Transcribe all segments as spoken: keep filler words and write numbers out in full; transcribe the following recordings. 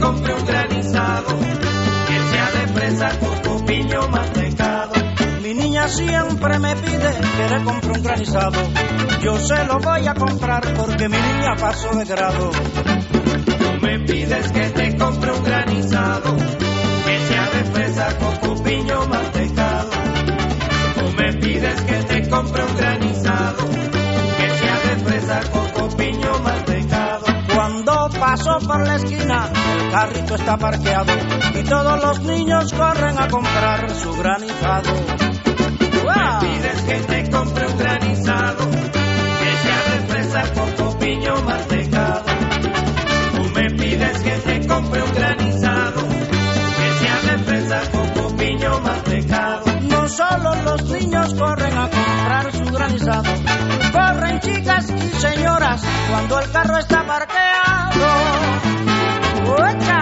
compre un granizado, que sea de fresa, coco, piño, mantecado. Mi niña siempre me pide que le compre un granizado. Yo se lo voy a comprar porque mi niña pasó de grado. Tú me pides que te compre un granizado, que sea de fresa, coco, piño, mantecado. Tú me pides que te compre un granizado, que sea de fresa, coco, piño, mantecado. Cuando paso por la esquina, el carrito está parqueado y todos los niños corren a comprar su granizado. Tú me pides que te compre un granizado, que sea de fresa, coco, piño, mantecado. Tú me pides que te compre un granizado, que sea de fresa, coco, piño, mantecado. No solo los niños corren a comprar su granizado, corren chicas y señoras cuando el carro está parqueado. ¡Uecha!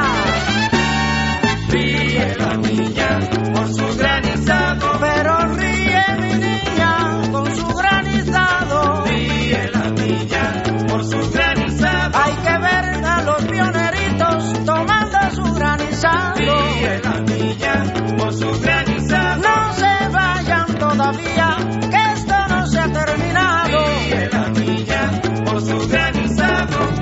Ríe la niña por su granizado, pero ríe mi niña con su granizado. Ríe la niña por su granizado. Hay que ver a los pioneritos tomando su granizado. Ríe la niña por su granizado. No se vayan todavía, que esto no se ha terminado. Ríe la niña por su granizado.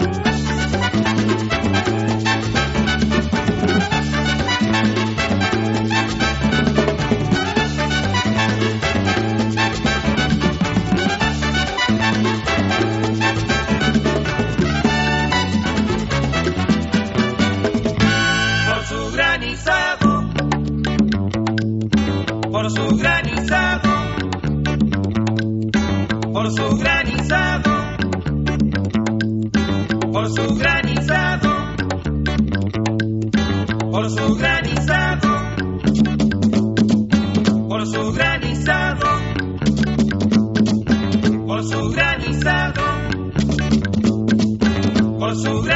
Por su granizado, por su granizado, por su granizado, por su granizado, por su granizado, por su granizado, por su granizado, por su